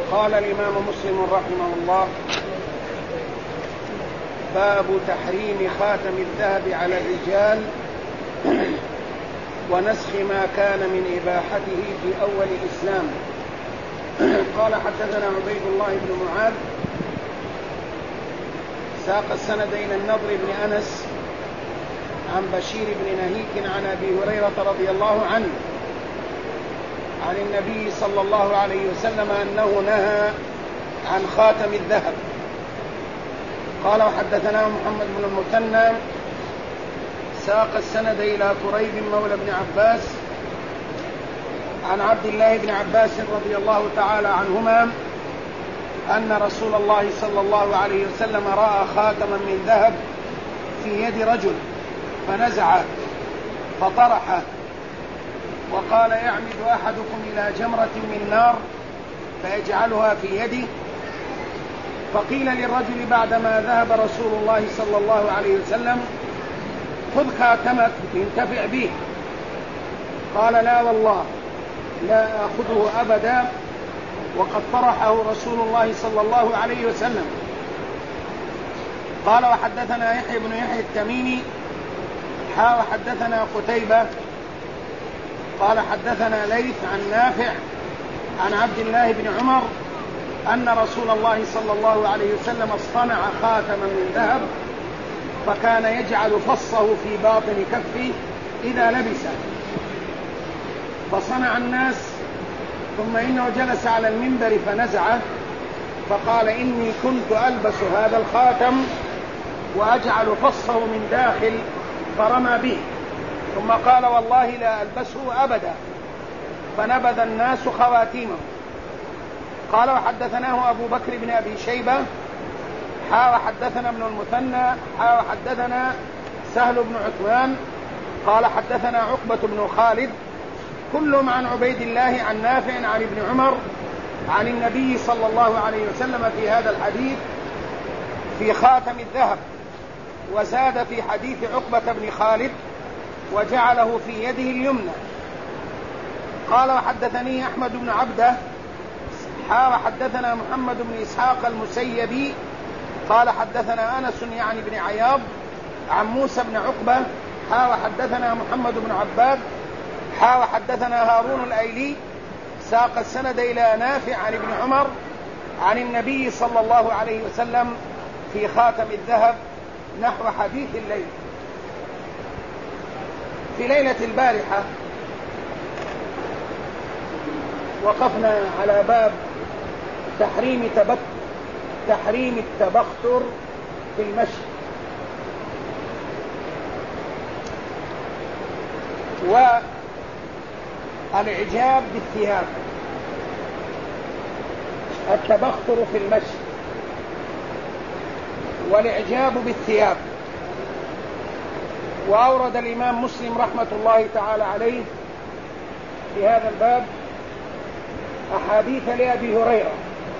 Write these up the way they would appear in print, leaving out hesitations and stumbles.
قال الإمام مسلم رحمه الله: باب تحريم خاتم الذهب على الرجال ونسخ ما كان من إباحته في أول الإسلام. قال: حدثنا عبيد الله بن معاذ ساق السند إلى النضر بن أنس عن بشير بن نهيك عن أبي هريرة رضي الله عنه عن النبي صلى الله عليه وسلم أنه نهى عن خاتم الذهب. قال: وحدثنا محمد بن المثنى ساق السند إلى كريب مولى بن عباس عن عبد الله بن عباس رضي الله تعالى عنهما أن رسول الله صلى الله عليه وسلم رأى خاتما من ذهب في يد رجل فنزعه فطرحه وقال: يعمد أحدكم إلى جمرة من نار فيجعلها في يده. فقيل للرجل بعدما ذهب رسول الله صلى الله عليه وسلم: خذ خاتمك انتفع به. قال: لا والله لا آخذه أبدا، وقد طرحه رسول الله صلى الله عليه وسلم. قال: وحدثنا يحيى بن يحيى التميمي وحدثنا قتيبة قال: حدثنا ليث عن نافع عن عبد الله بن عمر أن رسول الله صلى الله عليه وسلم اصطنع خاتما من ذهب فكان يجعل فصه في باطن كفه إذا لبسه، فصنع الناس، ثم إنه جلس على المنبر فنزعه فقال: إني كنت ألبس هذا الخاتم وأجعل فصه من داخل، فرمى به، ثم قال: والله لا ألبسه أبدا، فنبذ الناس خواتيمه. قال: وحدثناه أبو بكر بن أبي شيبة وحدثنا ابن المثنى وحدثنا سهل بن عثمان قال: حدثنا عقبة بن خالد كلهم عن عبيد الله عن نافع عن ابن عمر عن النبي صلى الله عليه وسلم في هذا الحديث في خاتم الذهب، وزاد في حديث عقبة بن خالد: وجعله في يده اليمنى. قال: وحدثني أحمد بن عبده وحدثنا محمد بن إسحاق المسيبي قال: حدثنا أنس يعني بن عياض عن موسى بن عقبة وحدثنا محمد بن عباد وحدثنا هارون الأيلي ساق السند إلى نافع عن ابن عمر عن النبي صلى الله عليه وسلم في خاتم الذهب نحو حديث الليل. في ليلة البارحة وقفنا على باب تحريم التبختر في المشي، والإعجاب بالثياب، التبختر في المشي والإعجاب بالثياب. وأورد الإمام مسلم رحمة الله تعالى عليه في هذا الباب أحاديث لأبي هريرة،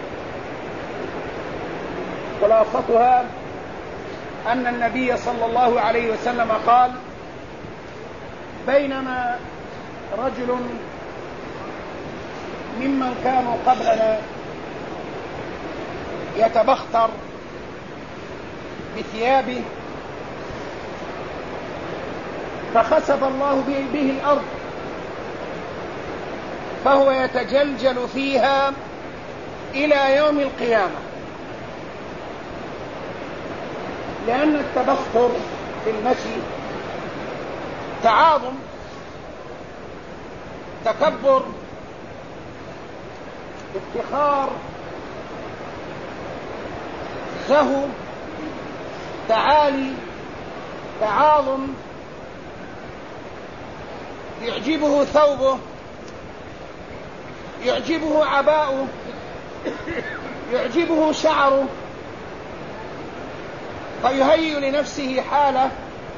خلاصتها أن النبي صلى الله عليه وسلم قال: بينما رجل ممن كانوا قبلنا يتبختر بثيابه فخسف الله به الأرض فهو يتجلجل فيها إلى يوم القيامة، لأن التبختر في المشي تعاظم، تكبر، افتخار، زهو، تعالي، تعاظم، يعجبه ثوبه، يعجبه عباؤه، يعجبه شعره، فيهيئ لنفسه حالة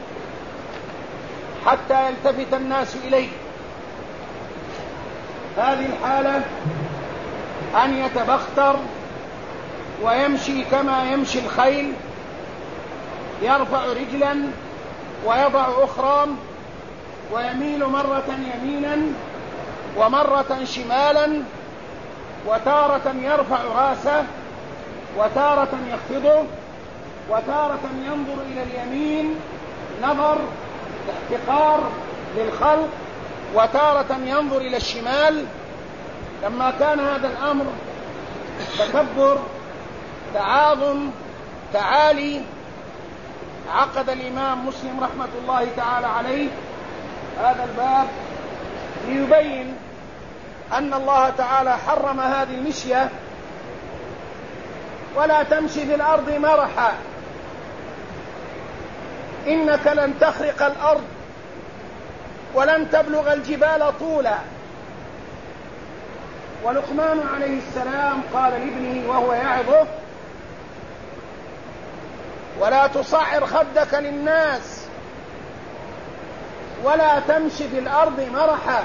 حتى يلتفت الناس إليه. هذه الحالة أن يتبختر ويمشي كما يمشي الخيل، يرفع رجلا ويضع أخرى ويميل مرة يمينا ومرة شمالا وتارة يرفع راسه، وتارة يخفضه، وتارة ينظر إلى اليمين نظر احتقار للخلق، وتارة ينظر إلى الشمال. لما كان هذا الأمر تكبر، تعاظم، تعالي، عقد الإمام مسلم رحمة الله تعالى عليه هذا الباب ليبين أن الله تعالى حرم هذه المشية، ولا تمشي في الأرض مرحا إنك لن تخرق الأرض ولن تبلغ الجبال طولا. ولقمان عليه السلام قال لابنه وهو يعظه: ولا تصعر خدك للناس ولا تمشي في الأرض مرحا.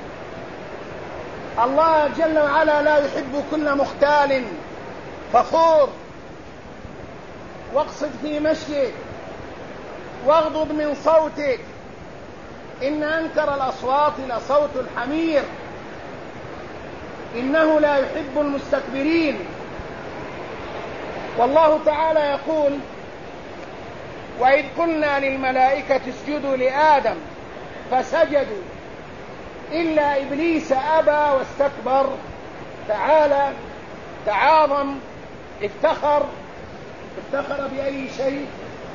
الله جل وعلا لا يحب كل مختال فخور. واقصد في مشيك واغضض من صوتك، إن أنكر الأصوات لصوت الحمير، إنه لا يحب المستكبرين. والله تعالى يقول: وإذ قلنا للملائكة اسجدوا لآدم فسجدوا إلا إبليس أبى واستكبر. تعالى، تعاظم، افتخر. افتخر بأي شيء؟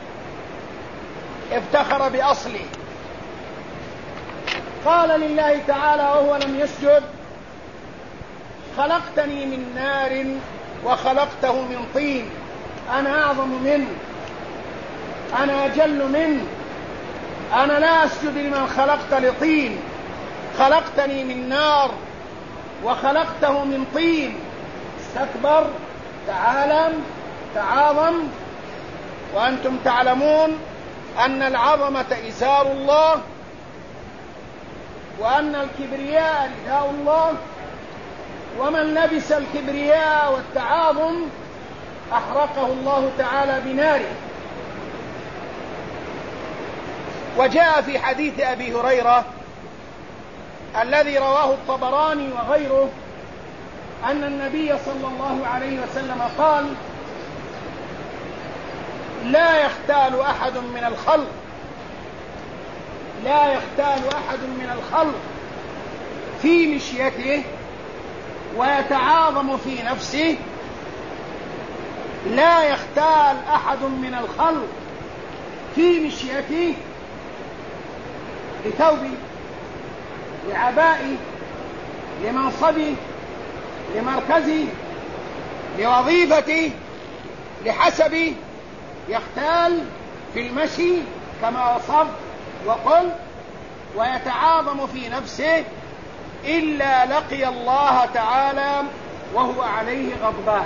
افتخر بأصله. قال لله تعالى وهو لم يسجد: خلقتني من نار وخلقته من طين، أنا أعظم منه، أنا أجل منه، أنا لا أسجد لمن خلقت لطين، خلقتني من نار وخلقته من طين. استكبر، تعالم، تعاظم. وأنتم تعلمون أن العظمة إزار الله، وأن الكبرياء رداء الله، ومن لبس الكبرياء والتعاظم أحرقه الله تعالى بناره. وجاء في حديث أبي هريرة الذي رواه الطبراني وغيره أن النبي صلى الله عليه وسلم قال: لا يختال أحد من الخلق، لا يختال أحد من الخلق في مشيته ويتعاظم في نفسه، لا يختال أحد من الخلق في مشيته لثوبه، لعبائه، لمنصبه، لمركزه، لوظيفته، لحسبه، يختال في المشي كما وصف وقل، ويتعاظم في نفسه إلا لقي الله تعالى وهو عليه غضبان.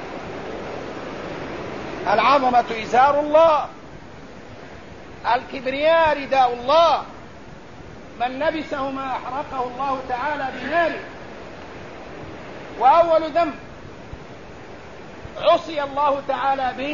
العظمة إزار الله، الكبرياء رداء الله، من لبسهما أحرقه الله تعالى بناره. وأول ذنب عصي الله تعالى به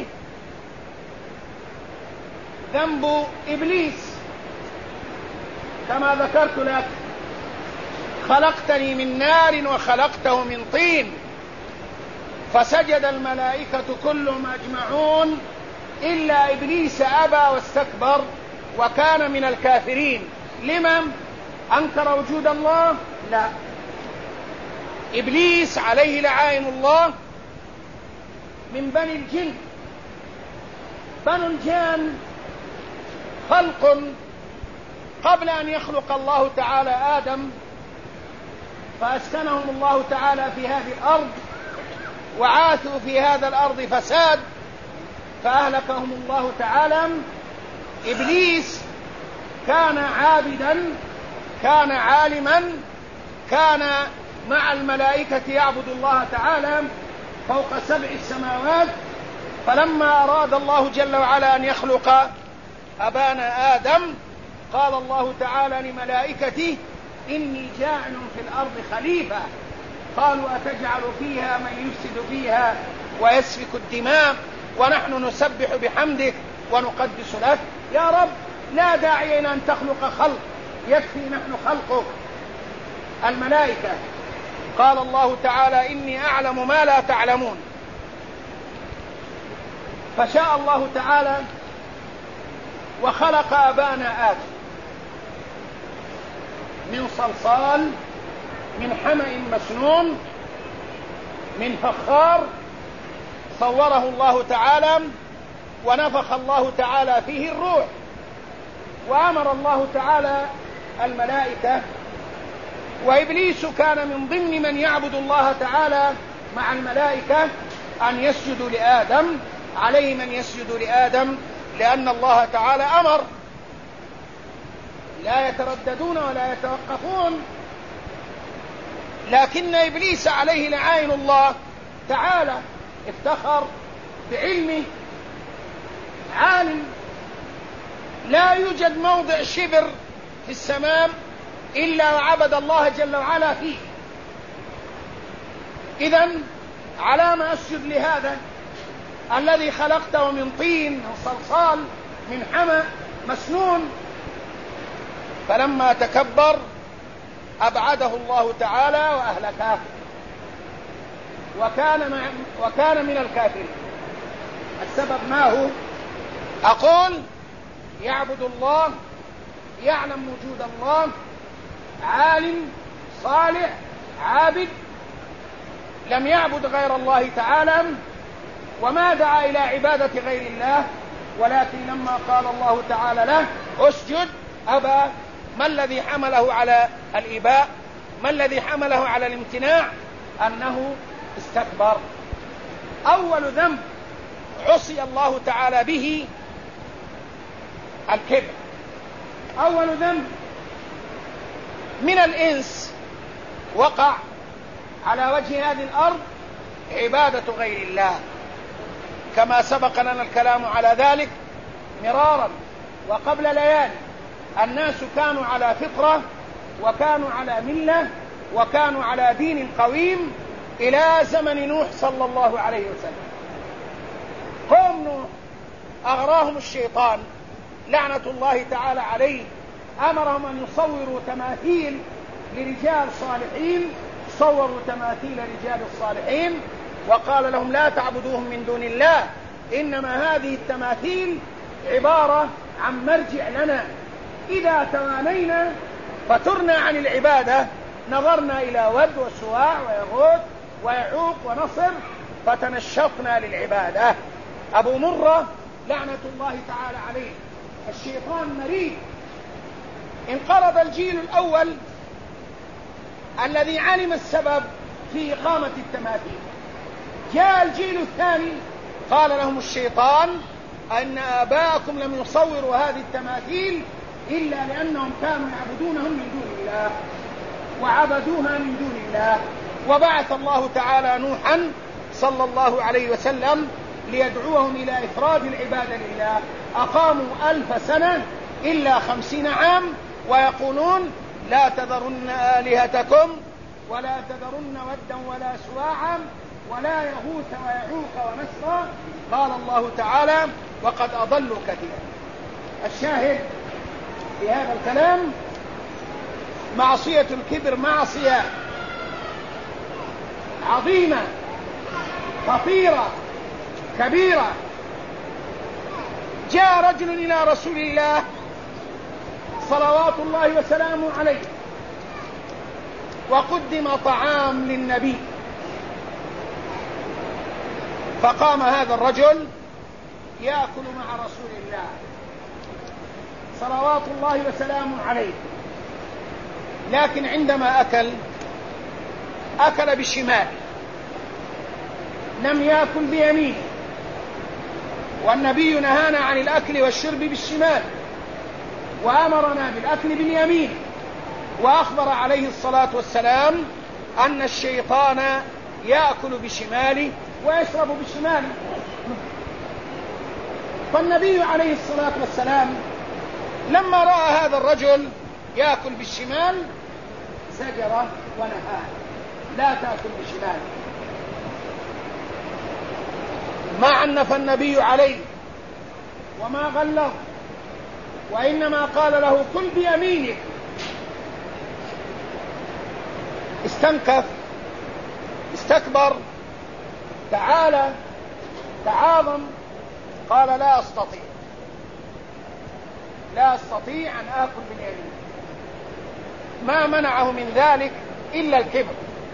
ذنب إبليس، كما ذكرت لك: خلقتني من نار وخلقته من طين. فسجد الملائكة كلهم أجمعون إلا إبليس أبى واستكبر وكان من الكافرين. لمن؟ أنكر وجود الله؟ لا، إبليس عليه لعائن الله من بني الجن. بنو الجن خلق قبل أن يخلق الله تعالى آدم، فأسكنهم الله تعالى في هذه الأرض وعاثوا في هذا الأرض فساد فأهلكهم الله تعالى. إبليس كان عابدا، كان عالما، كان مع الملائكة يعبد الله تعالى فوق 7 السماوات. فلما أراد الله جل وعلا أن يخلق أبانا آدم قال الله تعالى لملائكته: إني جاعل في الأرض خليفة. قالوا: أتجعل فيها من يفسد فيها ويسفك الدماء ونحن نسبح بحمدك ونقدس لك؟ يا رب، لا داعي إلى أن تخلق خلق، يكفي نحن خلقك. الملائكة قال الله تعالى إني أعلم ما لا تعلمون. فشاء الله تعالى وخلق أبانا آدم من صلصال من حمأ مسنون من فخار صوره الله تعالى ونفخ الله تعالى فيه الروح، وأمر الله تعالى الملائكة، وإبليس كان من ضمن من يعبد الله تعالى مع الملائكة، أن يسجدوا لآدم. عليه من يسجد لآدم لأن الله تعالى أمر، لا يترددون ولا يتوقفون. لكن إبليس عليه لعائن الله تعالى افتخر بعلمه، عالم لا يوجد موضع شبر في السماء إلا وعبد الله جل وعلا فيه. إذن على ما أسجد لهذا الذي خلقته من طين من صلصال من حمأ مسنون؟ فلما تكبر أبعده الله تعالى وأهلكه، وكان من الكافرين. السبب ما هو؟ أقول يعبد الله، يعلم وجود الله، عالم صالح عابد، لم يعبد غير الله تعالى وما دعا إلى عبادة غير الله، ولكن لما قال الله تعالى له اسجد أبى. ما الذي حمله على الإباء؟ ما الذي حمله على الامتناع؟ أنه استكبر. أول ذنب عصي الله تعالى به الكبر. أول ذنب من الإنس وقع على وجه هذه الأرض عبادة غير الله، كما سبق لنا الكلام على ذلك مرارا وقبل ليالي. الناس كانوا على فطرة وكانوا على ملة وكانوا على دين قويم إلى زمن نوح صلى الله عليه وسلم. قوم نوح أغراهم الشيطان لعنة الله تعالى عليه، أمرهم أن يصوروا تماثيل لرجال صالحين، صوروا تماثيل رجال الصالحين، وقال لهم لا تعبدوهم من دون الله، إنما هذه التماثيل عبارة عن مرجع لنا، إذا توانينا فترنا عن العبادة نظرنا إلى ود وسواع ويغوث ويعوق ونصر فتنشطنا للعبادة. أبو مرة لعنة الله تعالى عليه، الشيطان مريض. انقرض الجيل الأول الذي علم السبب في إقامة التماثيل، جاء الجيل الثاني قال لهم الشيطان أن آباءكم لم يصوروا هذه التماثيل إلا لأنهم كانوا يعبدونهم من دون الله وعبدوها من دون الله. وبعث الله تعالى نوحا صلى الله عليه وسلم ليدعوهم إلى إفراد العبادة لله. أقاموا 1000 سنة إلا 50 عام ويقولون لا تذرن آلهتكم ولا تذرن ودا ولا سواعا ولا يغوث ويعوق ونسرا. قال الله تعالى وقد أضلوا كثيرا. الشاهد في هذا الكلام معصية الكبر معصية عظيمة خطيرة كبيرة. جاء رجل إلى رسول الله صلوات الله وسلامه عليه وقدم طعام للنبي، فقام هذا الرجل يأكل مع رسول الله صلوات الله وسلامه عليه، لكن عندما أكل بالشمال، لم يأكل بيمينه، والنبي نهانا عن الأكل والشرب بالشمال وأمرنا بالأكل باليمين، وأخبر عليه الصلاة والسلام أن الشيطان يأكل بشماله ويشرب بشماله. فالنبي عليه الصلاة والسلام لما رأى هذا الرجل يأكل بالشمال زجره ونهاه لا تأكل بشماله، ما عنف النبي عليه وما غلظ، وإنما قال له كل بيمينك. استنكف استكبر تعالى تعاظم قال لا أستطيع أن آكل باليمين. ما منعه من ذلك إلا الكبر.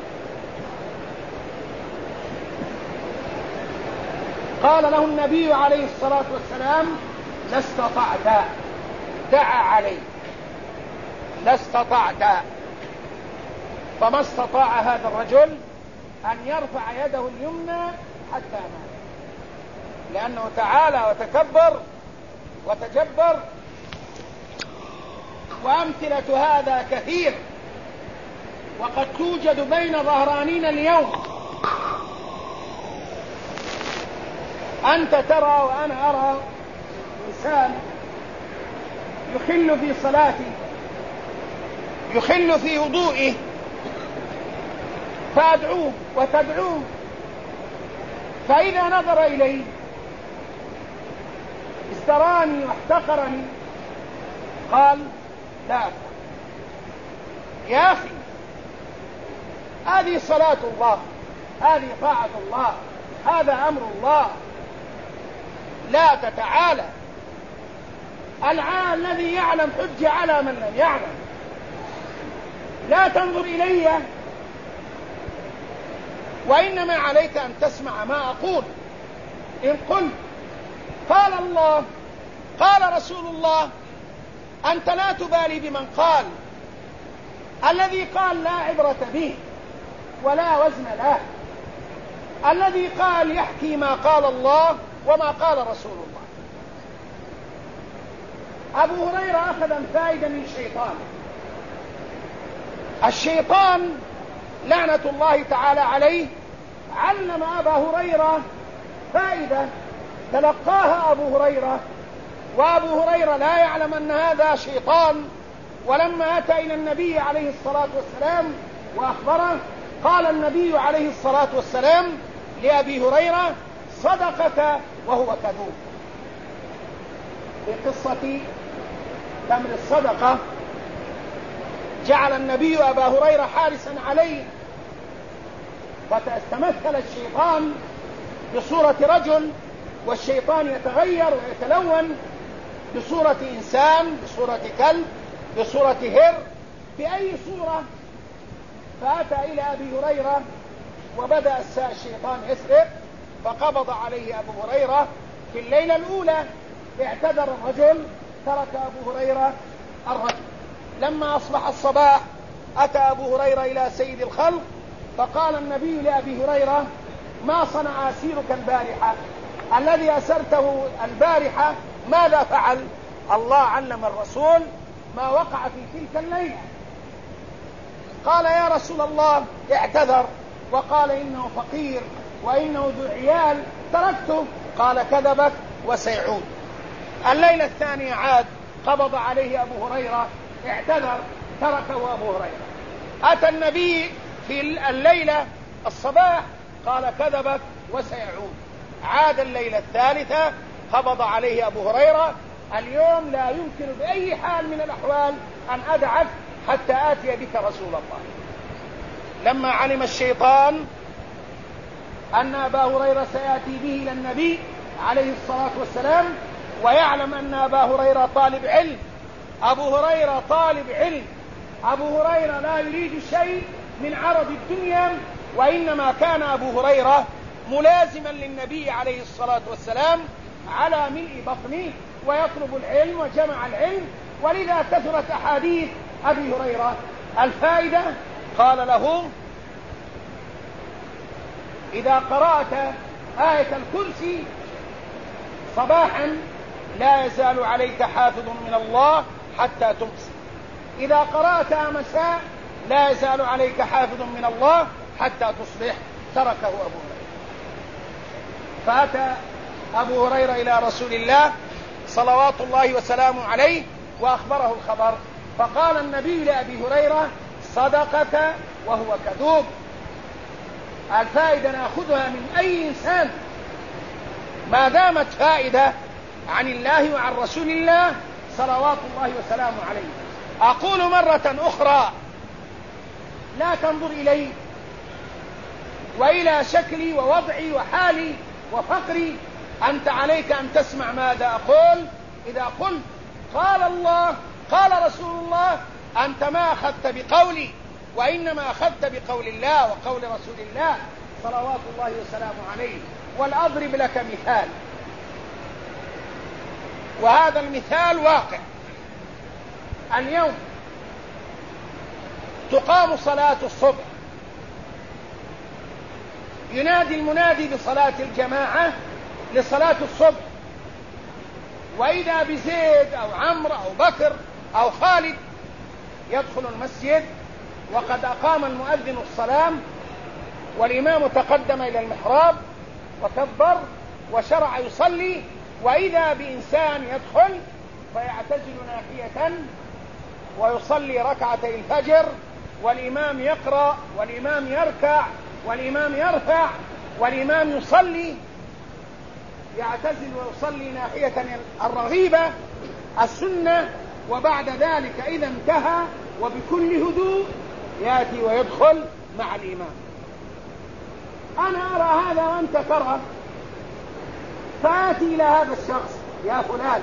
قال له النبي عليه الصلاة والسلام لا استطعت، دعا عليه لا استطعت. فما استطاع هذا الرجل أن يرفع يده اليمنى حتى مات، لأنه تعالى وتكبر وتجبر. وأمثلة هذا كثير، وقد توجد بين ظهرانينا اليوم. أنت ترى وأنا أرى إنسان يخل في صلاته، يخل في وضوئه، فأدعوه وتدعوه، فإذا نظر إليه ازدراني واحتقرني قال لا يا أخي، هذه صلاة الله، هذه طاعة الله، هذا أمر الله، لا تتعالى. الذي يعلم حجة على من لم يعلم. لا تنظر إلي، وإنما عليك أن تسمع ما أقول. إن قلت قال الله قال رسول الله، أنت لا تبالي بمن قال. الذي قال لا عبرة به ولا وزن له. الذي قال يحكي ما قال الله وما قال رسول الله. أبو هريرة أخذ فائدة من الشيطان لعنة الله تعالى عليه علم أبا هريرة فائدة تلقاها أبو هريرة، وأبو هريرة لا يعلم أن هذا شيطان. ولما أتى إلى النبي عليه الصلاة والسلام وأخبره، قال النبي عليه الصلاة والسلام لأبي هريرة صدقك وهو كذوب. في قصة تمر الصدقة جعل النبي أبا هريرة حارسا عليه، فتمثل الشيطان بصورة رجل، والشيطان يتغير ويتلون بصورة إنسان، بصورة كلب، بصورة هر، بأي صورة. فأتى إلى أبي هريرة وبدأ الشيطان يسرق، فقبض عليه أبو هريرة. في الليلة الأولى اعتذر الرجل، ترك أبو هريرة الرجل. لما أصبح الصباح أتى أبو هريرة إلى سيد الخلق، فقال النبي لأبي هريرة ما صنع أسيرك البارحة؟ الذي أسرته البارحة ماذا فعل؟ الله علم الرسول ما وقع في تلك الليلة. قال يا رسول الله اعتذر، وقال إنه فقير وإنه ذو عيال تركته. قال كذبك وسيعود. الليلة الثانية عاد، قبض عليه أبو هريرة، اعتذر، تركه أبو هريرة. أتى النبي في الليلة الصباح قال كذبك وسيعود. عاد الليلة الثالثة، قبض عليه أبو هريرة. اليوم لا يمكن بأي حال من الأحوال أن أدعك حتى آتي بك رسول الله. لما علم الشيطان أن أبا هريرة سيأتي به إلى النبي عليه الصلاة والسلام، ويعلم أن أبا هريرة طالب علم، أبو هريرة طالب علم، أبو هريرة لا يريد شيء من عرض الدنيا، وإنما كان أبو هريرة ملازما للنبي عليه الصلاة والسلام على ملء بطنه ويطلب العلم وجمع العلم، ولذا كثرت أحاديث أبي هريرة. الفائدة قال له إذا قرأت آية الكرسي صباحا لا يزال عليك حافظ من الله حتى تمسي، إذا قرأتها مساء لا يزال عليك حافظ من الله حتى تصبح. تركه أبو هريرة. فأتى أبو هريرة إلى رسول الله صلوات الله وسلامه عليه وأخبره الخبر، فقال النبي لأبي هريرة صدقك وهو كذوب. الفائدة نأخذها من أي إنسان ما دامت فائدة عن الله وعن رسول الله صلوات الله وسلامه عليه. أقول مرة أخرى لا تنظر إلي، وإلى شكلي ووضعي وحالي وفقري، أنت عليك أن تسمع ماذا أقول. إذا قلت قال الله قال رسول الله، أنت ما أخذت بقولي، وإنما أخذت بقول الله وقول رسول الله صلوات الله وسلامه عليه. والأضرب لك مثال، وهذا المثال واقع. اليوم تقام صلاة الصبح، ينادي المنادي بصلاة الجماعة لصلاة الصبح، وإذا بزيد أو عمرو أو بكر أو خالد يدخل المسجد وقد أقام المؤذن الصلاة، والإمام تقدم إلى المحراب وكبر وشرع يصلي، وإذا بإنسان يدخل فيعتزل ناحية ويصلي ركعتي الفجر، والإمام يقرأ والإمام يركع والإمام يرفع والإمام يصلي، يعتزل ويصلي ناحية الرغيبة السنة، وبعد ذلك إذا انتهى وبكل هدوء يأتي ويدخل مع الإمام. أنا أرى هذا وأنت ترى، فآتي إلى هذا الشخص: يا فلان،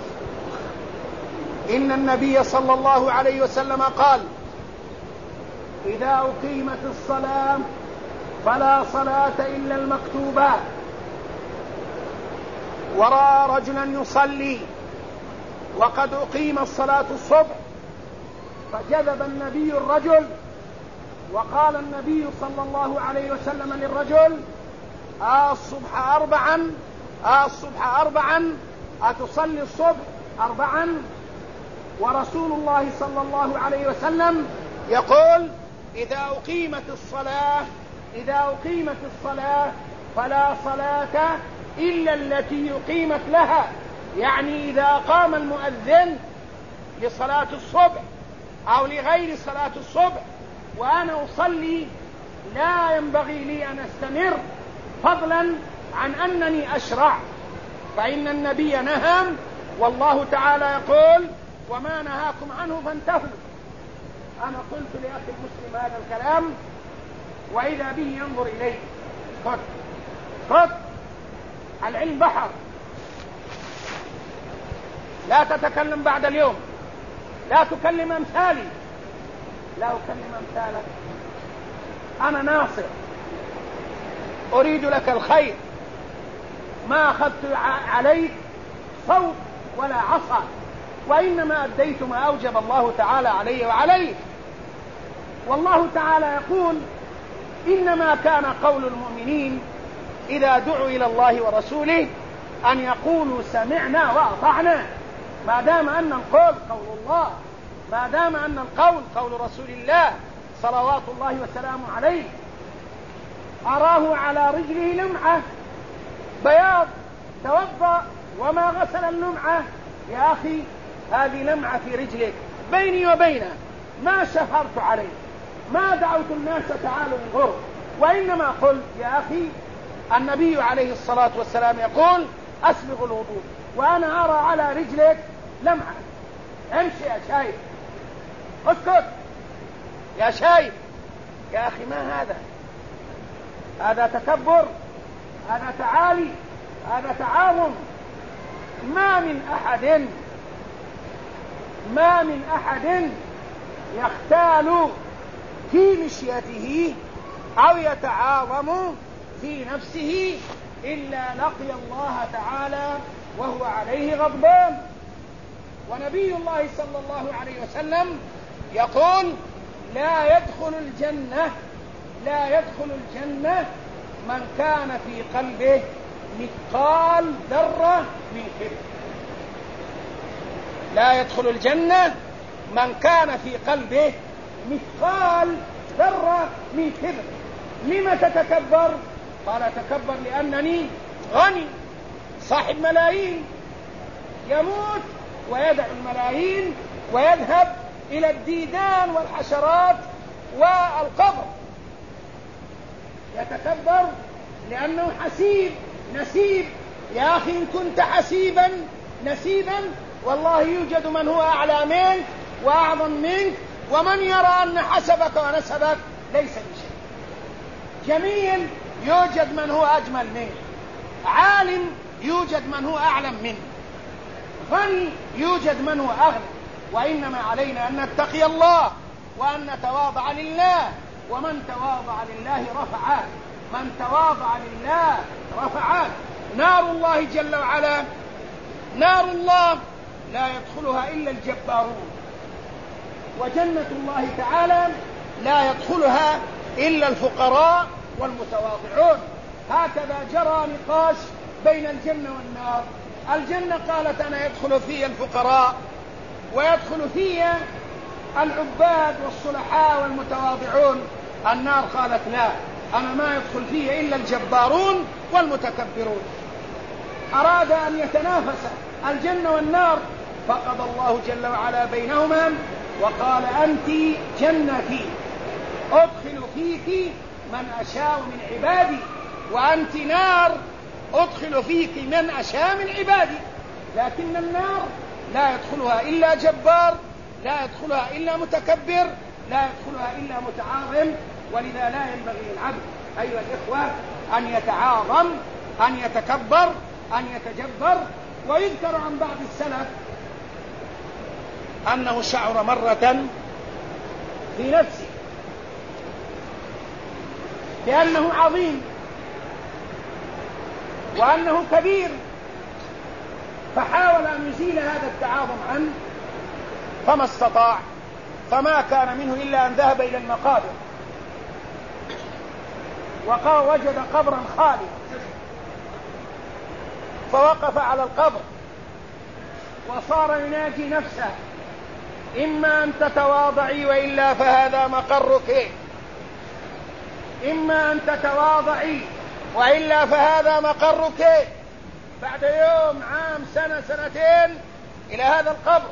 إن النبي صلى الله عليه وسلم قال: إذا أقيمت الصلاة فلا صلاة إلا المكتوبة. ورأى رجلا يصلي وقد أقيم الصلاة الصبح، فجذب النبي الرجل، وقال النبي صلى الله عليه وسلم للرجل: الصبح أربعا، الصبح أربعا، أتصلي الصبح أربعا؟ ورسول الله صلى الله عليه وسلم يقول: إذا أقيمت الصلاة فلا صلاة إلا التي أقيمت لها. يعني إذا أقام المؤذن لصلاة الصبح أو لغير صلاة الصبح وأنا أصلي، لا ينبغي لي أن أستمر، فضلا عن أنني أشرع، فإن النبي نهى، والله تعالى يقول: وما نهاكم عنه فانتهوا. أنا قلت لأخي المسلم هذا الكلام، وإذا به ينظر إليه: خذ العلم بحر، لا تتكلم بعد اليوم، لا تكلم أمثالي، لا أكلم أمثالك، أنا ناصر، أريد لك الخير، ما أخذت عليك صوت ولا عصا، وإنما أديت ما أوجب الله تعالى علي وعليك. والله تعالى يقول: إنما كان قول المؤمنين إذا دعوا إلى الله ورسوله أن يقولوا سمعنا وأطعنا. ما دام أن القول قول الله، ما دام أن القول قول رسول الله صلوات الله وسلامه عليه. أراه على رجله لمعة بياض، توضأ وما غسل اللمعة. يا أخي، هذه لمعة في رجلك، بيني وبينه ما شهرت عليه، ما دعوت الناس تعالوا انظروا، وإنما قلت: يا أخي، النبي عليه الصلاة والسلام يقول: أسبغ الوضوء، وأنا أرى على رجلك لمعة، امشي يا شايب، اسكت يا شايب. يا أخي، ما هذا تكبر، هذا تعالي، هذا تعاظم. ما من أحد يختال في مشيته أو يتعاظم في نفسه إلا لقي الله تعالى وهو عليه غضبان. ونبي الله صلى الله عليه وسلم يقول: لا يدخل الجنة من كان في قلبه مثقال ذرة من كبر. لا يدخل الجنة من كان في قلبه مثقال ذرة من كبر. لما تتكبر؟ قال: تكبر لأنني غني صاحب ملايين، يموت ويدع الملايين ويذهب إلى الديدان والحشرات والقبر. يتكبر لأنه حسيب نسيب. يا أخي، إن كنت حسيبا نسيبا، والله يوجد من هو أعلى منك وأعظم منك، ومن يرى أن حسبك ونسبك ليس بشيء. جميل يوجد من هو أجمل منه، عالم يوجد من هو أعلم منه، غني يوجد من هو أغنى. وإنما علينا أن نتقي الله وأن نتواضع لله، ومن تواضع لله رفعه، من تواضع لله رفعه. نار الله جل وعلا نار الله لا يدخلها إلا الجبارون، وجنة الله تعالى لا يدخلها إلا الفقراء والمتواضعون. هكذا جرى نقاش بين الجنة والنار. الجنة قالت أنا يدخل في الفقراء ويدخل في العباد والصلحاء والمتواضعون. النار قالت لا، أنا ما يدخل فيه إلا الجبارون والمتكبرون. أراد أن يتنافس الجنة والنار، فقضى الله جل وعلا بينهما وقال أنت جنتي أدخل فيك من أشاء من عبادي، وأنت نار أدخل فيك من أشاء من عبادي. لكن النار لا يدخلها إلا جبار، لا يدخلها إلا متكبر، لا يدخلها إلا متعاظم. ولذا لا ينبغي للعبد أيها الإخوة أن يتعاظم، أن يتكبر، أن يتجبر. ويذكر عن بعض السلف أنه شعر مرة في نفسه بأنه عظيم وأنه كبير، فحاول أن يزيل هذا التعاظم عنه فما استطاع، فما كان منه إلا أن ذهب إلى المقابر ووجد قبرا خاليا، فوقف على القبر وصار يناجي نفسه إما أن تتواضعي وإلا فهذا مقرك، إما أن تتواضعي وإلا فهذا مقرك. بعد يوم، عام، سنة، سنتين إلى هذا القبر.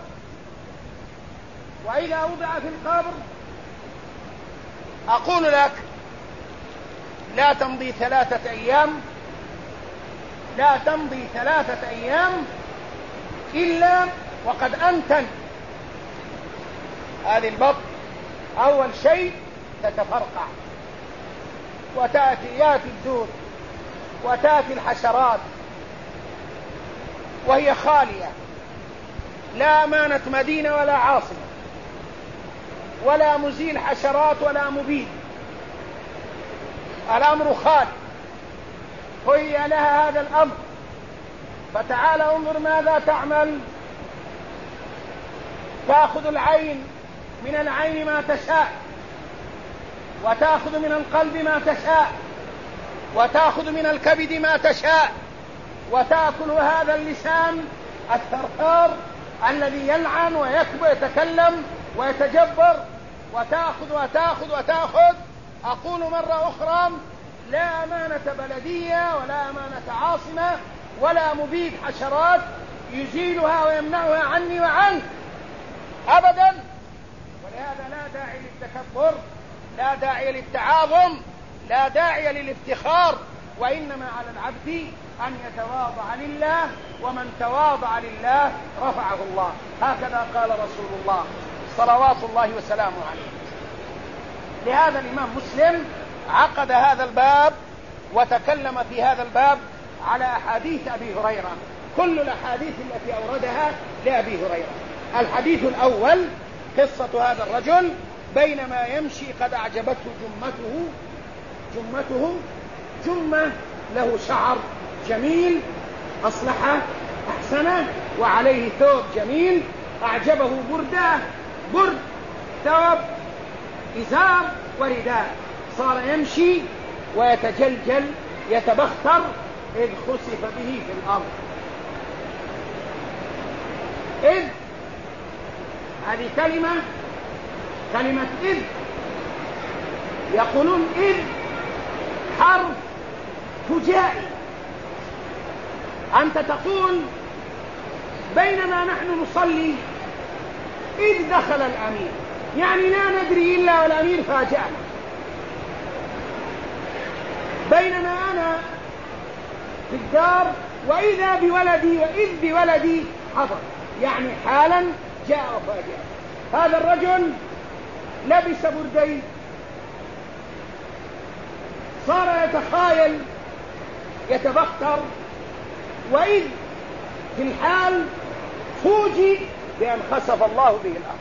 وإذا وضع في القبر أقول لك لا تمضي 3 أيام، لا تمضي 3 أيام إلا وقد أنتن هذه البطن أول شيء تتفرقع، يأتي الدود وتأتي الحشرات وهي خالية، لا أمانة مدينة ولا عاصمة ولا مزيل حشرات ولا مبيد، الأمر خالي، هي لها هذا الأمر. فتعال انظر ماذا تعمل. تأخذ العين من العين ما تشاء، وتأخذ من القلب ما تشاء، وتأخذ من الكبد ما تشاء، وتأكل هذا اللسان الثرثار الذي يلعن ويتكلم ويتجبر، وتأخذ وتأخذ وتأخذ. أقول مرة أخرى لا أمانة بلدية ولا أمانة عاصمة ولا مبيد حشرات يزيلها ويمنعها عني وعنك أبدا. ولهذا لا داعي للتكبر، لا داعي للتعاظم، لا داعي للافتخار، وإنما على العبد أن يتواضع لله، ومن تواضع لله رفعه الله. هكذا قال رسول الله صلوات الله وسلامه عليه. لهذا الإمام مسلم عقد هذا الباب وتكلم في هذا الباب على أحاديث أبي هريرة، كل الأحاديث التي أوردها لأبي هريرة. الحديث الأول قصة هذا الرجل بينما يمشي قد أعجبته جمة له شعر جميل أصلحه أحسنه، وعليه ثوب جميل أعجبه برد ثوب إزار ورداء. صار يمشي ويتجلجل يتبختر إذ خسف به في الأرض. إذ هذه كلمة إذ، يقولون إذ حرف فجائي. أنت تقول بينما نحن نصلي إذ دخل الأمير، يعني لا ندري إلا والأمير فاجأنا. بينما أنا في الدار وإذا بولدي وإذ بولدي حضر، يعني حالا جاء وفاجأ. هذا الرجل لبس بردين صار يتخايل يتبختر، وإذ في الحال فوجئ بأن خسف الله به الأرض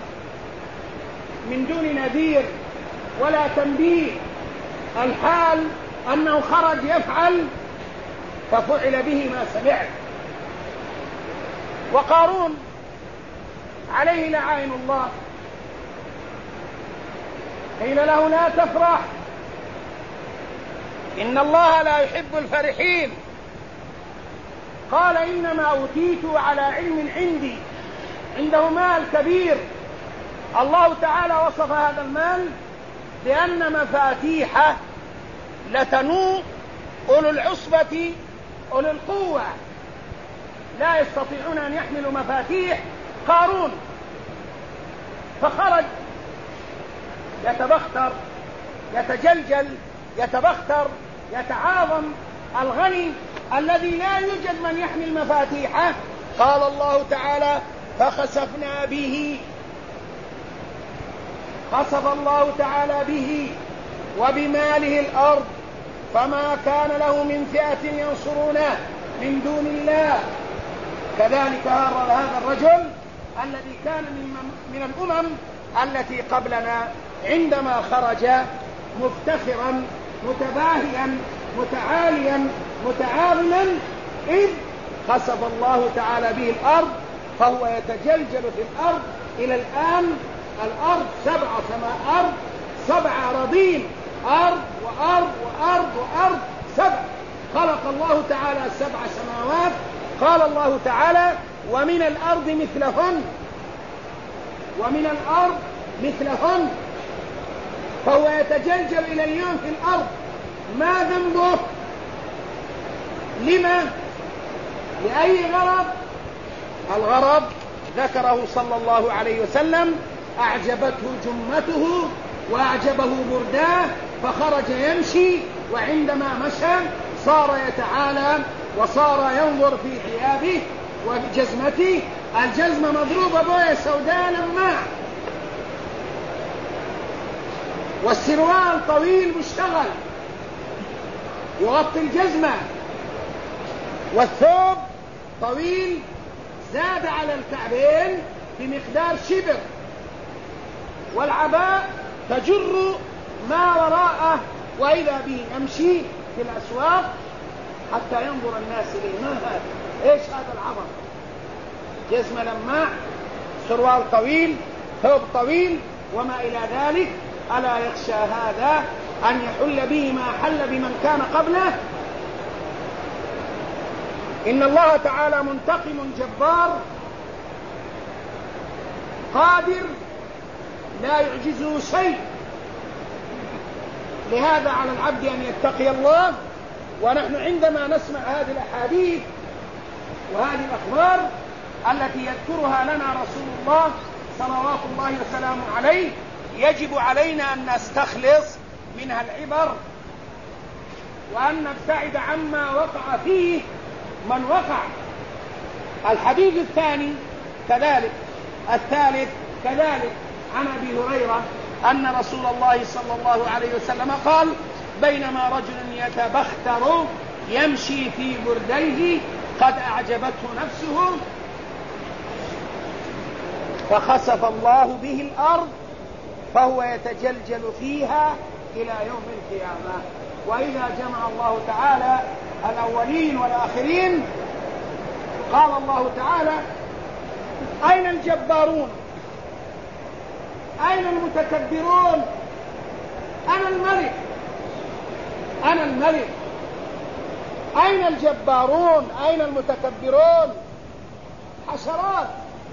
من دون نذير ولا تنبيه. الحال أنه خرج يفعل ففعل به ما سمعت. وقارون عليه لعائن الله قيل له لا تفرح إن الله لا يحب الفرحين، قال إنما أوتيته على علم عندي. عنده مال كبير، الله تعالى وصف هذا المال بأن مفاتيحه لتنوء أولو العصبة أولو القوة، لا يستطيعون أن يحملوا مفاتيح قارون. فخرج يتبختر يتجلجل يتبختر يتعاظم الغني الذي لا يوجد من يحمل مفاتيحه. قال الله تعالى فخسفنا به، خسف الله تعالى به وبماله الأرض فما كان له من فئة ينصرونه من دون الله. كذلك هذا الرجل الذي كان من الأمم التي قبلنا عندما خرج مفتخرا متباهيا متعاليا متعاظما، إذ خسف الله تعالى به الأرض فهو يتجلجل في الأرض إلى الآن. الأرض 7 أرض 7 أراضين، أرض وأرض وأرض وأرض 7. خلق الله تعالى 7 سماوات. قال الله تعالى ومن الأرض مثلهن، ومن الأرض مثلهن. فهو يتجلجل إلى اليوم في الأرض. ما ذنبه؟ لما؟ لأي غرض؟ الغرض ذكره صلى الله عليه وسلم: أعجبته جمته وأعجبه برداه فخرج يمشي، وعندما مشى صار يتعالى وصار ينظر في ثيابه وجزمته، الجزمة مضروبة بوية سوداء لماع، والسروال طويل مشتغل يغطي الجزمة، والثوب طويل زاد على الكعبين بمقدار شبر، والعباء تجر ما وراءه، وإذا به يمشي في الأسواق حتى ينظر الناس إليه. ما هذا؟ إيش هذا العظم؟ جزمة لماع، سروال طويل، ثوب طويل، وما إلى ذلك. ألا يخشى هذا أن يحل به ما حل بمن كان قبله؟ إن الله تعالى منتقم جبار قادر لا يعجزه شيء. لهذا على العبد أن يتقي الله. ونحن عندما نسمع هذه الأحاديث وهذه الأخبار التي يذكرها لنا رسول الله صلوات الله وسلامه عليه، يجب علينا أن نستخلص منها العبر، وأن نبتعد عما وقع فيه من وقع. الحديث الثاني كذلك، الثالث كذلك، عن أبي هريرة أن رسول الله صلى الله عليه وسلم قال: بينما رجل يتبختر يمشي في برديه قد أعجبته نفسه فخسف الله به الأرض فهو يتجلجل فيها إلى يوم القيامة. وإذا جمع الله تعالى الأولين والآخرين قال الله تعالى: أين الجبارون؟ أين المتكبرون؟ أنا الملك، أنا الملك. أين الجبارون؟ أين المتكبرون؟ حشرات،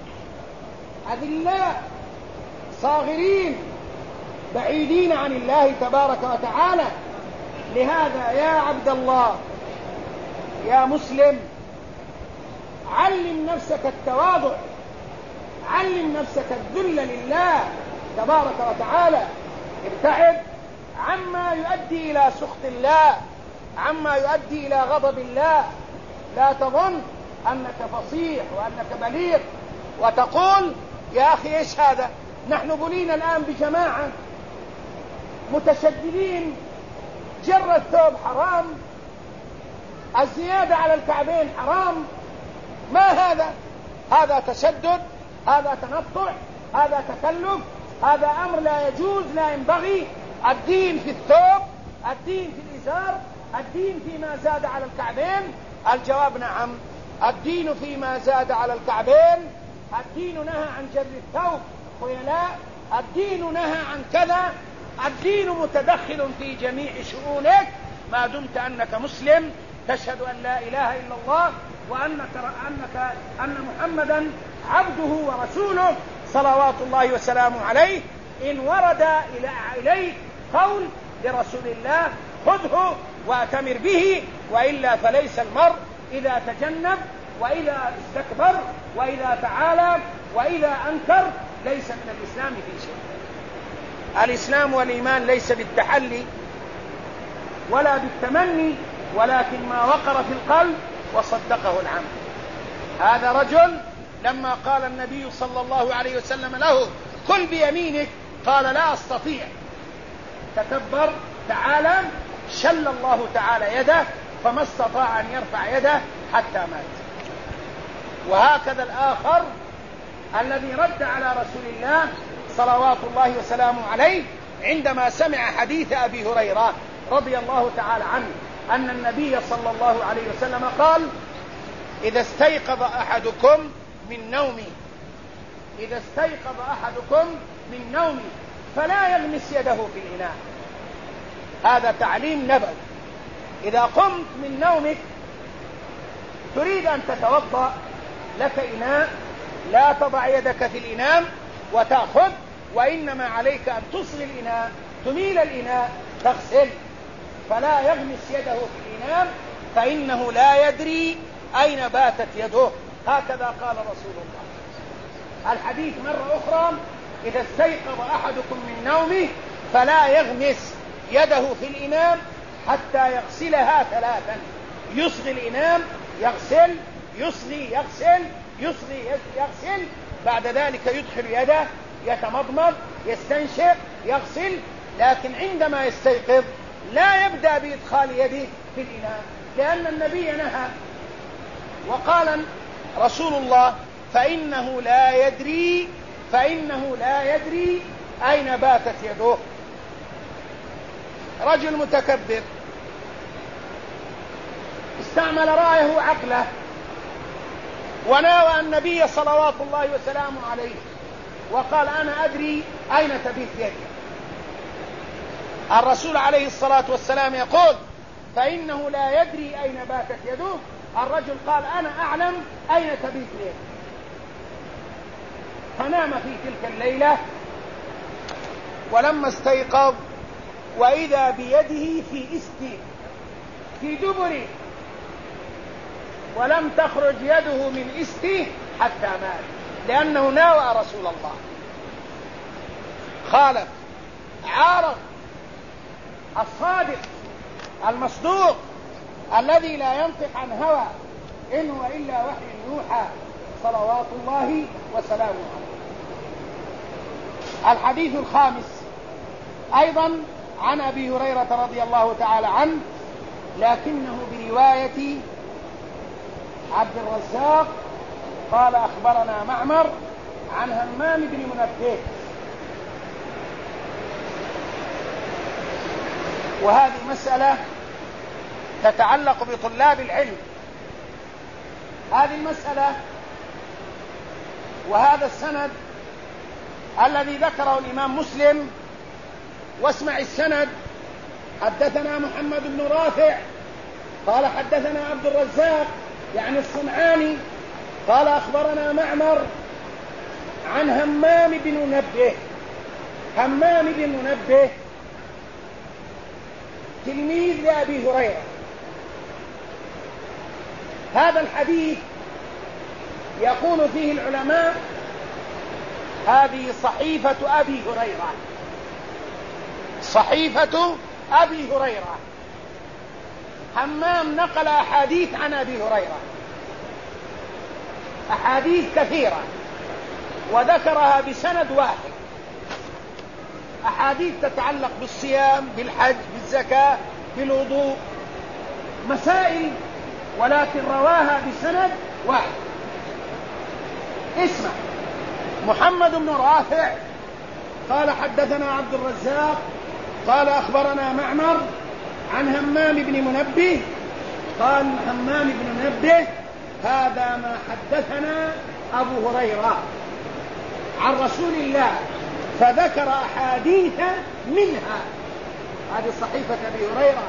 أذلاء، صاغرين، بعيدين عن الله تبارك وتعالى. لهذا يا عبد الله، يا مسلم، علم نفسك التواضع، علم نفسك الذل لله تبارك وتعالى. ابتعد عما يؤدي إلى سخط الله، عما يؤدي إلى غضب الله. لا تظن أنك فصيح وأنك بليغ وتقول: يا أخي إيش هذا؟ نحن بلينا الآن بجماعة متشددين جر الثوب حرام، الزيادة على الكعبين حرام. ما هذا؟ هذا تشدد، هذا تنطع، هذا تكلف، هذا أمر لا يجوز، لا ينبغي. الدين في الثوب، الدين في الإزار، الدين فيما زاد على الكعبين. الجواب نعم، الدين فيما زاد على الكعبين. الدين نهى عن جر الثوب خيلاء، الدين نهى عن كذا. الدين متدخل في جميع شؤونك ما دمت أنك مسلم تشهد أن لا إله إلا الله أن محمدا عبده ورسوله صلوات الله وسلامه عليه. إن ورد إليك قول لرسول الله خذه وأتمر به، وإلا فليس المرء إذا تجنب وإذا استكبر وإذا تعالى وإذا أنكر ليس من الإسلام في شيء. الإسلام والإيمان ليس بالتحلي ولا بالتمني، ولكن ما وقر في القلب وصدقه العمل. هذا رجل لما قال النبي صلى الله عليه وسلم له كل بيمينك قال لا أستطيع، تكبر تعالى، شل الله تعالى يده فما استطاع أن يرفع يده حتى مات. وهكذا الآخر الذي رد على رسول الله صلوات الله وسلامه عليه عندما سمع حديث أبي هريرة رضي الله تعالى عنه أن النبي صلى الله عليه وسلم قال إذا استيقظ أحدكم من نومه فلا يغمس يده في الإناء. هذا تعليم نبوي. إذا قمت من نومك تريد أن تتوضأ، لك إناء، لا تضع يدك في الإناء وتأخذ، وإنما عليك أن تصغي الإناء، تميل الإناء، تغسل، فلا يغمس يده في الإناء فإنه لا يدري أين باتت يده. هكذا قال رسول الله. الحديث مرة أخرى إذا استيقظ أحدكم من نومه فلا يغمس يده في الإناء حتى يغسلها ثلاثا. يصغي الإناء، يغسل، يصغي، يغسل، يصغي، يغسل، بعد ذلك يدخل يده، يتمضمض، يستنشق، يغسل. لكن عندما يستيقظ لا يبدأ بإدخال يده في الإناء، لأن النبي نهى وقال رسول الله فإنه لا يدري أين باتت يده. رجل متكبر استعمل رأيه عقله وناوى النبي صلوات الله وسلامه عليه وقال أنا أدري أين تبيت يدي. الرسول عليه الصلاة والسلام يقول فإنه لا يدري أين باتت يده. الرجل قال أنا أعلم أين تبيت يدي، فنام في تلك الليلة، ولما استيقظ وإذا بيده في دبره، ولم تخرج يده من إسته حتى مات، لأنه ناوى رسول الله. خالف، عارض الصادق المصدوق الذي لا ينطق عن هوى إن هو إلا وحي يوحى صلوات الله وسلامه عليه. الحديث الخامس أيضا عن أبي هريرة رضي الله تعالى عنه، لكنه برواية عبد الرزاق قال أخبرنا معمر عن همام بن منبه. وهذه مسألة تتعلق بطلاب العلم. هذه المسألة وهذا السند الذي ذكره الإمام مسلم، واسمع السند: حدثنا محمد بن رافع قال حدثنا عبد الرزاق يعني الصنعاني قال أخبرنا معمر عن همام بن منبه. همام بن منبه تلميذ لأبي هريرة. هذا الحديث يقول فيه العلماء هذه صحيفة أبي هريرة، صحيفة أبي هريرة. همام نقل أحاديث عن أبي هريرة، أحاديث كثيرة، وذكرها بسند واحد. أحاديث تتعلق بالصيام، بالحج، بالزكاة، بالوضوء، مسائل ولكن رواها بسند واحد. اسمع: محمد بن رافع قال حدثنا عبد الرزاق قال أخبرنا معمر عن همام بن منبه قال همام بن منبه: هذا ما حدثنا أبو هريرة عن رسول الله، فذكر أحاديث منها. هذه صحيفة أبي هريرة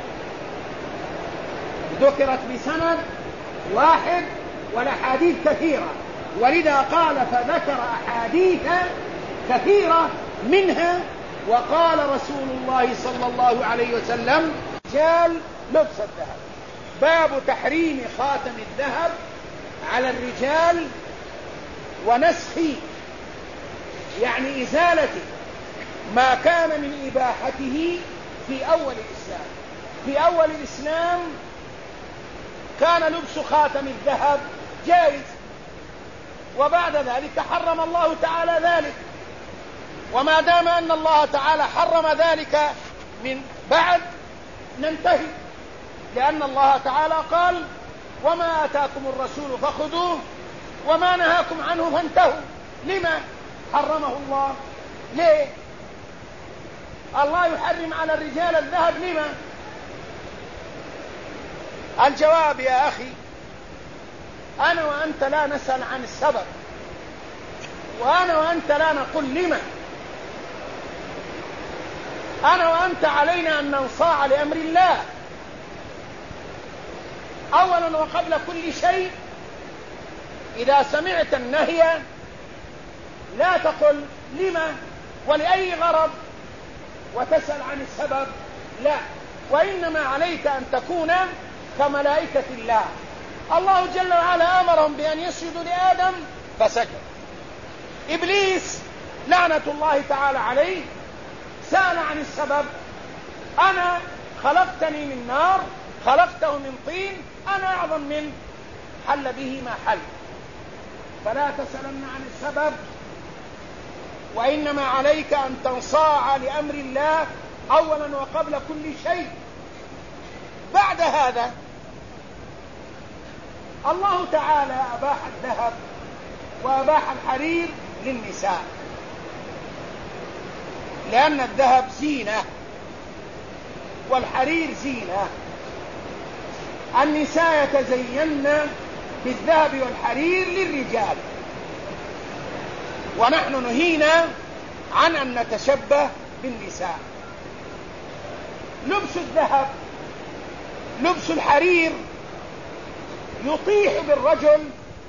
ذكرت بسند واحد والأحاديث كثيرة، ولذا قال فذكر أحاديث كثيرة منها. وقال رسول الله صلى الله عليه وسلم: رجال لبس الذهب، باب تحريم خاتم الذهب على الرجال ونسخ، يعني إزالة ما كان من إباحته في أول الإسلام. في أول الإسلام كان لبس خاتم الذهب جائز، وبعد ذلك حرم الله تعالى ذلك. وما دام أن الله تعالى حرم ذلك من بعد ننتهي، لأن الله تعالى قال: وما آتاكم الرسول فخذوه وما نهاكم عنه فانتهوا. لما حرمه الله؟ ليه الله يحرم على الرجال الذهب؟ لما؟ الجواب يا أخي: أنا وأنت لا نسأل عن السبب، وأنا وأنت لا نقول لما. أنا وأنت علينا أن ننصاع لأمر الله أولا وقبل كل شيء. إذا سمعت النهي لا تقل لما ولأي غرض وتسأل عن السبب، لا، وإنما عليك أن تكون كملائكة الله. الله جل وعلا أمرهم بأن يسجدوا لآدم فسجد. إبليس لعنة الله تعالى عليه سأل عن السبب: أنا خلقتني من نار خلقته من طين، أنا أعظم منه، حل به ما حل. فلا تسألن عن السبب، وإنما عليك أن تنصاع لأمر الله أولا وقبل كل شيء. بعد هذا الله تعالى أباح الذهب وأباح الحرير للنساء، لأن الذهب زينة والحرير زينة. النساء يتزين بالذهب والحرير للرجال، ونحن نهينا عن أن نتشبه بالنساء. لبس الذهب، لبس الحرير يطيح بالرجل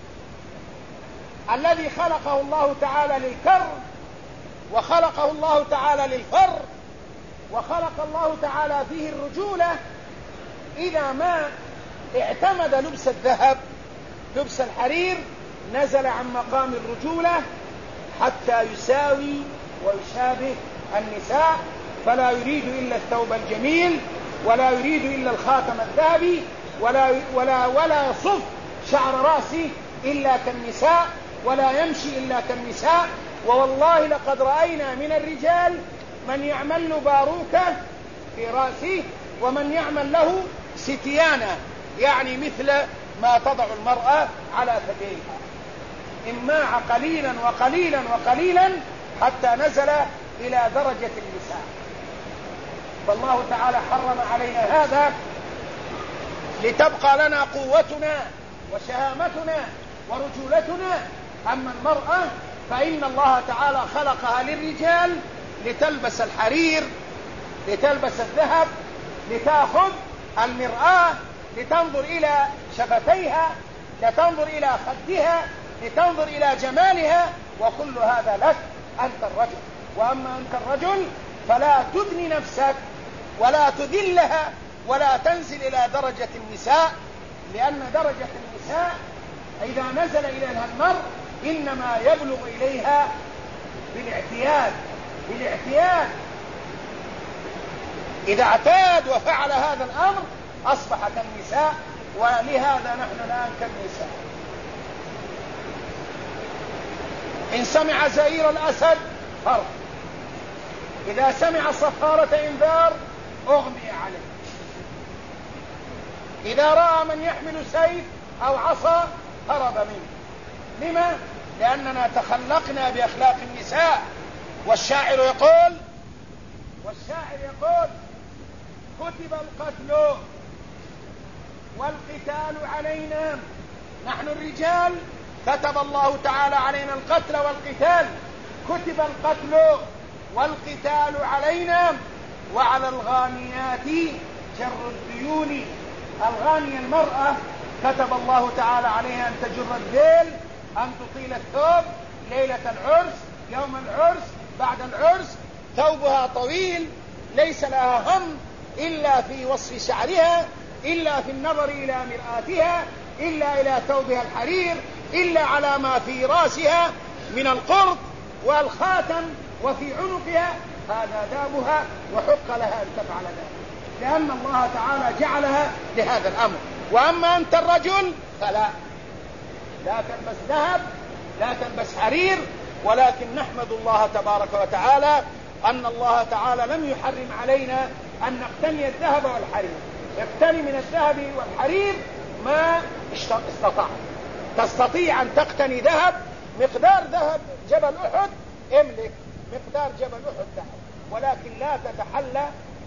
الذي خلقه الله تعالى للكر، وخلقه الله تعالى للفر، وخلق الله تعالى فيه الرجولة. إذا ما اعتمد لبس الذهب لبس الحرير نزل عن مقام الرجولة حتى يساوي ويشابه النساء، فلا يريد إلا الثوب الجميل، ولا يريد إلا الخاتم الذهبي، ولا يصف شعر رأسه إلا كالنساء، ولا يمشي إلا كالنساء. ووالله لقد رأينا من الرجال من يعمل له باروكة في رأسه، ومن يعمل له ستيانة، يعني مثل ما تضع المرأة على ثديها، إماع قليلا وقليلا وقليلا حتى نزل إلى درجة النساء. فالله تعالى حرم علينا هذا لتبقى لنا قوتنا وشهامتنا ورجولتنا. أما المرأة فإن الله تعالى خلقها للرجال لتلبس الحرير، لتلبس الذهب، لتأخذ المرآة، لتنظر إلى شفتيها، لتنظر إلى خدها، لتنظر إلى جمالها، وكل هذا لك أنت الرجل. وأما أنت الرجل فلا تدني نفسك ولا تذلها ولا تنزل إلى درجة النساء، لأن درجة النساء إذا نزل إليها المرء إنما يبلغ إليها بالاعتياد. إذا اعتاد وفعل هذا الأمر أصبح كالنساء، ولهذا نحن الآن كالنساء. إن سمع زئير الأسد فرق، إذا سمع صفارة إنذار أغمي عليه. إذا رأى من يحمل سيف أو عصا هرب منه. لما؟ لأننا تخلقنا بأخلاق النساء. والشاعر يقول كتب القتل والقتال علينا. نحن الرجال كتب الله تعالى علينا القتل والقتال. كتب القتل والقتال علينا وعلى الغانيات جر الذيول. الغانية المرأة كتب الله تعالى عليها أن تجر الذيل، أن تطيل الثوب ليلة العرس، يوم العرس، بعد العرس. ثوبها طويل ليس لها هم إلا في وصف شعرها، إلا في النظر إلى مرآتها، إلا إلى ثوبها الحرير، إلا على ما في راسها من القرط والخاتم وفي عنقها. هذا دابها وحق لها أن تفعل ذلك، لأن الله تعالى جعلها لهذا الأمر. وأما أنت الرجل فلا، لا تلبس ذهب، لا تلبس حرير، ولكن نحمد الله تبارك وتعالى أن الله تعالى لم يحرم علينا أن نقتني الذهب والحرير. اقتني من الذهب والحرير ما استطعت. تستطيع أن تقتني ذهب مقدار ذهب جبل أحد، املك مقدار جبل أحد ذهب، ولكن لا تتحلى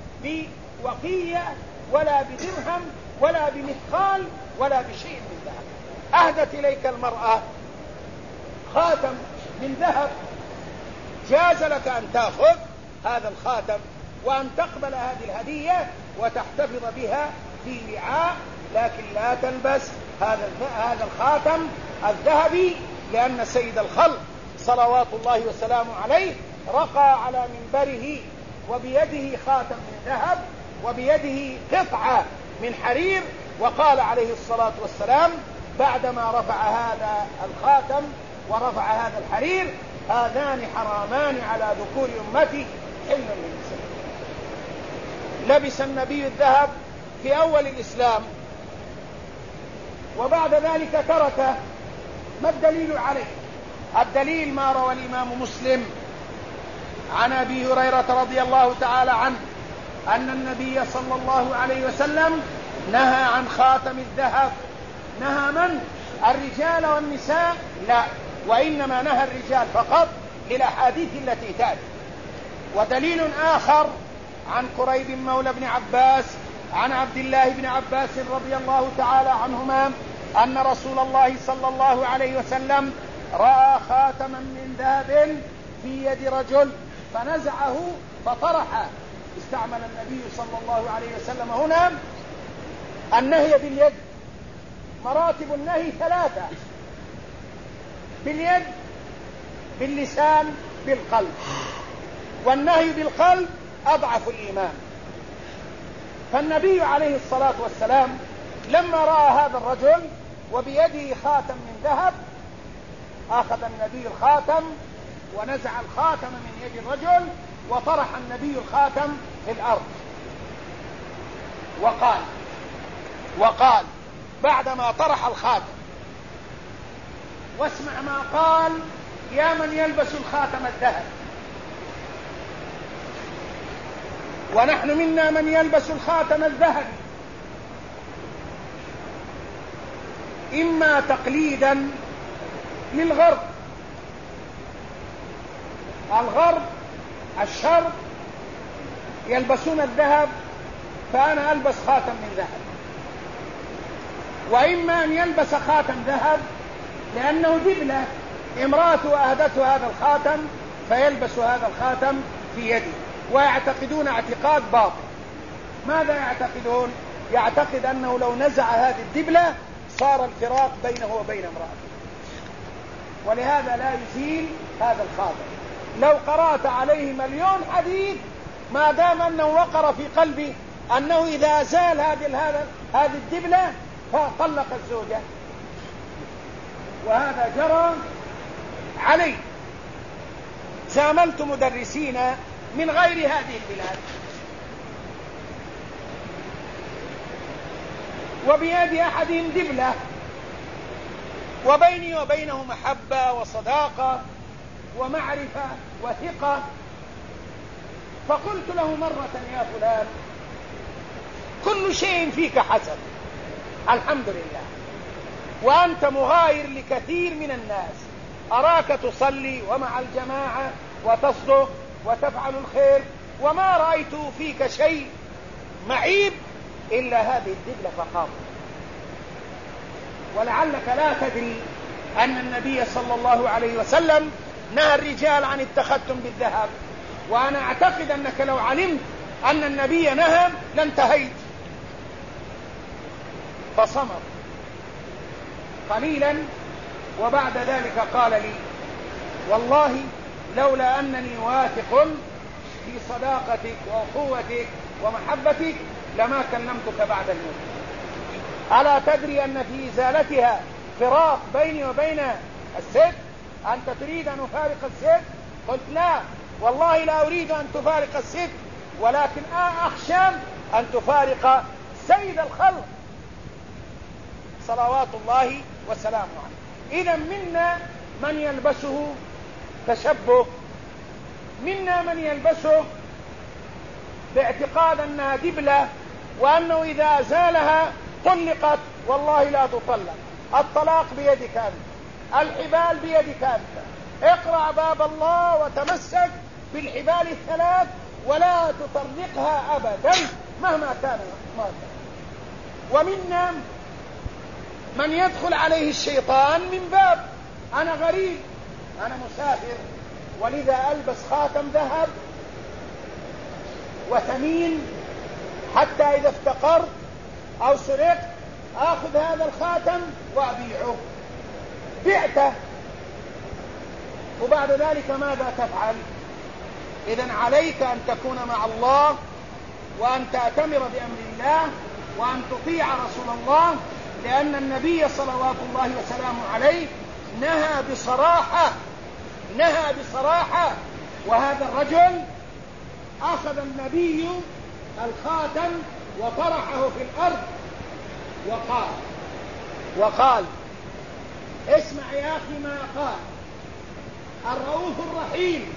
بوقية ولا بدرهم ولا بمثقال ولا بشيء من ذهب. أهدت إليك المرأة خاتم من ذهب، جاز لك أن تأخذ هذا الخاتم وأن تقبل هذه الهدية وتحتفظ بها في وعاء، لكن لا تلبس هذا الخاتم الذهبي، لأن سيد الخلق صلوات الله وسلامه عليه رقى على منبره وبيده خاتم من ذهب وبيده قطعة من حرير، وقال عليه الصلاة والسلام بعدما رفع هذا الخاتم ورفع هذا الحرير: هذان حرامان على ذكور أمتي حل للنساء. لبس النبي الذهب في أول الإسلام وبعد ذلك تركه. ما الدليل عليه؟ الدليل ما روى الإمام مسلم عن أبي هريرة رضي الله تعالى عنه أن النبي صلى الله عليه وسلم نهى عن خاتم الذهب. نهى من؟ الرجال والنساء؟ لا، وإنما نهى الرجال فقط للأحاديث التي تأتي. ودليل آخر عن قريب مولى بن عباس عن عبد الله بن عباس رضي الله تعالى عنهما أن رسول الله صلى الله عليه وسلم رأى خاتما من ذهب في يد رجل فنزعه فطرحه. استعمل النبي صلى الله عليه وسلم هنا النهي باليد. مراتب النهي ثلاثة: باليد، باللسان، بالقلب. والنهي بالقلب أضعف الإيمان. فالنبي عليه الصلاة والسلام لما رأى هذا الرجل وبيده خاتم من ذهب أخذ النبي الخاتم ونزع الخاتم من يد الرجل وطرح النبي الخاتم في الأرض وقال بعدما طرح الخاتم، واسمع ما قال: يا من يلبس الخاتم الذهب. ونحن منا من يلبس الخاتم الذهبي إما تقليدا للغرب. الغرب الشرق يلبسون الذهب، فأنا ألبس خاتم من ذهب. وإما أن يلبس خاتم ذهب لأنه دبلة، امرأته أهدته هذا الخاتم فيلبس هذا الخاتم في يده. ويعتقدون اعتقاد باطل. ماذا يعتقدون؟ يعتقد أنه لو نزع هذه الدبلة صار الفراق بينه وبين امرأته، ولهذا لا يزيل هذا الخاتم. لو قرأت عليه مليون حديث ما دام أنه وقر في قلبي أنه إذا زال هذه الدبلة فطلق الزوجة. وهذا جرى علي. زاملت مدرسين من غير هذه البلاد وبيد أحدهم دبلة وبيني وبينه محبة وصداقة ومعرفة وثقة، فقلت له مرة: يا فلان، كل شيء فيك حسن، الحمد لله. وأنت مغاير لكثير من الناس، أراك تصلي ومع الجماعة وتصدق وتفعل الخير، وما رأيت فيك شيء معيب إلا هذه الدبلة فقط. ولعلك لا تدري أن النبي صلى الله عليه وسلم نهى الرجال عن التختم بالذهب، وأنا أعتقد أنك لو علمت أن النبي نهى لانتهيت. فصمت قليلا، وبعد ذلك قال لي: والله لولا أنني واثق في صداقتك وأخوتك ومحبتك لما كلمتك بعد الموت. ألا تدري أن في إزالتها فراق بيني وبين الست؟ أنت تريد أن أفارق الست؟ قلت: لا والله لا أريد أن تفارق الست، ولكن أخشى أن تفارق سيد الخلق صلوات الله وسلامه عليه. إذا منا من يلبسه تشبه، منا من يلبسه باعتقاد أنها دبلة، وأنه إذا أزالها طلقت. والله لا تطلق، الطلاق بيدك أنت، الحبال بيدك أنت. اقرأ باب الله وتمسك بالحبال الثلاث ولا تطلقها أبدا مهما كان ما كان. ومنا من يدخل عليه الشيطان من باب: أنا غريب، أنا مسافر، ولذا ألبس خاتم ذهب وثمين حتى إذا افتقرت أو سرقت آخذ هذا الخاتم وأبيعه. بعته، وبعد ذلك ماذا تفعل؟ إذن عليك أن تكون مع الله، وأن تأتمر بأمر الله، وأن تطيع رسول الله، لأن النبي صلوات الله وسلامه عليه نهى بصراحة. وهذا الرجل أخذ النبي الخاتم وطرحه في الأرض وقال اسمع يا أخي ما قال الرؤوف الرحيم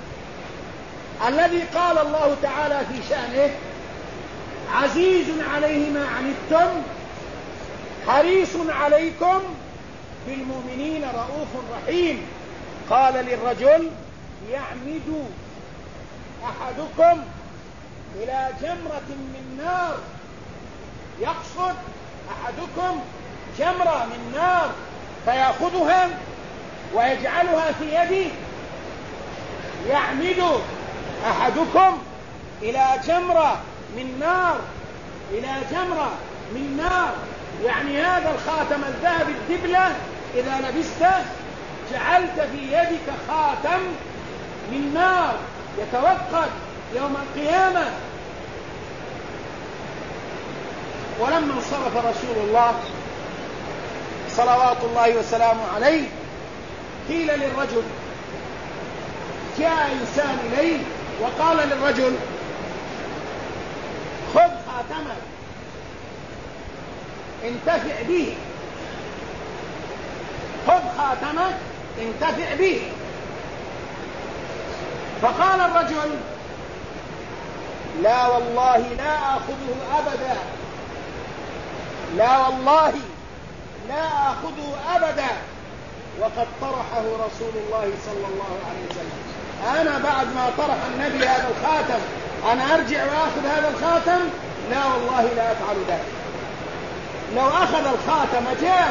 الذي قال الله تعالى في شأنه: عزيز عليه ما عنتم حريص عليكم بالمؤمنين رؤوف رحيم. قال للرجل: يعمد أحدكم إلى جمرة من نار، يقصد أحدكم جمرة من نار فيأخذها ويجعلها في يده. يعمد أحدكم إلى جمرة من نار، يعني هذا الخاتم الذهب الدبلة إذا لبسته جعلت في يدك خاتم من نار يتوقد يوم القيامة. ولما انصرف رسول الله صلوات الله وسلامه عليه قيل للرجل، جاء إنسان إليه وقال للرجل: خذ خاتمك انتفع به، خذ خاتمك انتفع به. فقال الرجل: لا والله لا آخذه أبدا، لا والله لا آخذه أبدا، وقد طرحه رسول الله صلى الله عليه وسلم. أنا بعد ما طرح النبي هذا الخاتم أنا أرجع وأخذ هذا الخاتم؟ لا والله لا أفعل ذلك. لو أخذ الخاتم جاز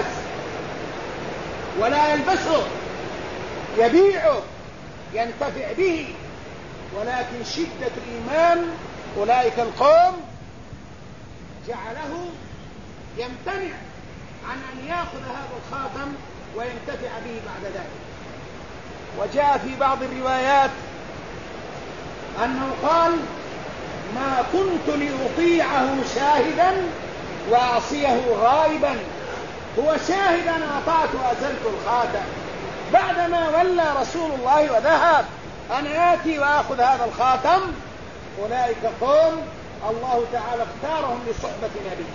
ولا يلبسه، يبيعه ينتفع به، ولكن شدة الإيمان أولئك القوم جعله يمتنع عن أن يأخذ هذا الخاتم وينتفع به بعد ذلك. وجاء في بعض الروايات أنه قال: ما كنت لأطيعه شاهدا وأعصيه غائبا. هو شاهد أنا أطعت وأزلت الخاتم، بعدما ولى رسول الله وذهب أنا آتي وأخذ هذا الخاتم. أولئك قوم الله تعالى اختارهم لصحبة نبيه،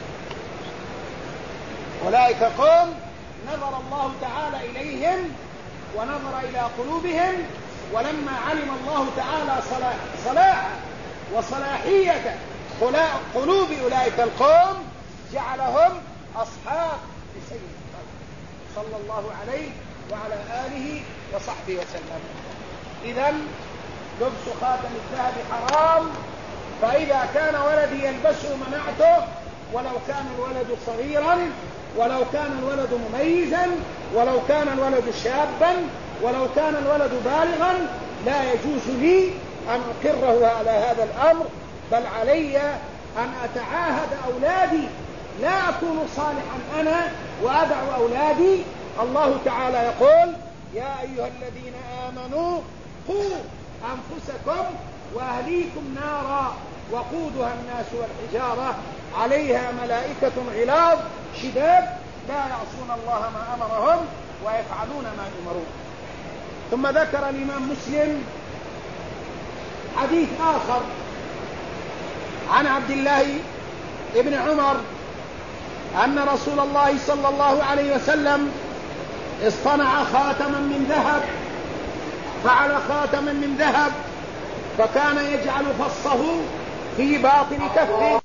أولئك قوم نظر الله تعالى إليهم ونظر إلى قلوبهم، ولما علم الله تعالى صلاح وصلاحية قلوب أولئك القوم جعلهم أصحاب لسيد الخلق صلى الله عليه وعلى آله وصحبه وسلم. إذن لبس خاتم الذهب حرام، فإذا كان ولدي يلبسه منعته، ولو كان الولد صغيرا، ولو كان الولد مميزا، ولو كان الولد شابا، ولو كان الولد بالغا، لا يجوز لي أن أقره على هذا الأمر، بل علي أن أتعاهد أولادي، لا أكون صالحا أنا وأدع أولادي. الله تعالى يقول: يا أيها الذين آمنوا قوا أنفسكم وأهليكم نارا وقودها الناس والحجارة عليها ملائكة غلاظ شداد لا يعصون الله ما أمرهم ويفعلون ما يؤمرون. ثم ذكر الإمام مسلم حديث آخر عن عبد الله بن عمر أن رسول الله صلى الله عليه وسلم اصطنع خاتما من ذهب، فعل خاتما من ذهب، فكان يجعل فصه في باطن كفه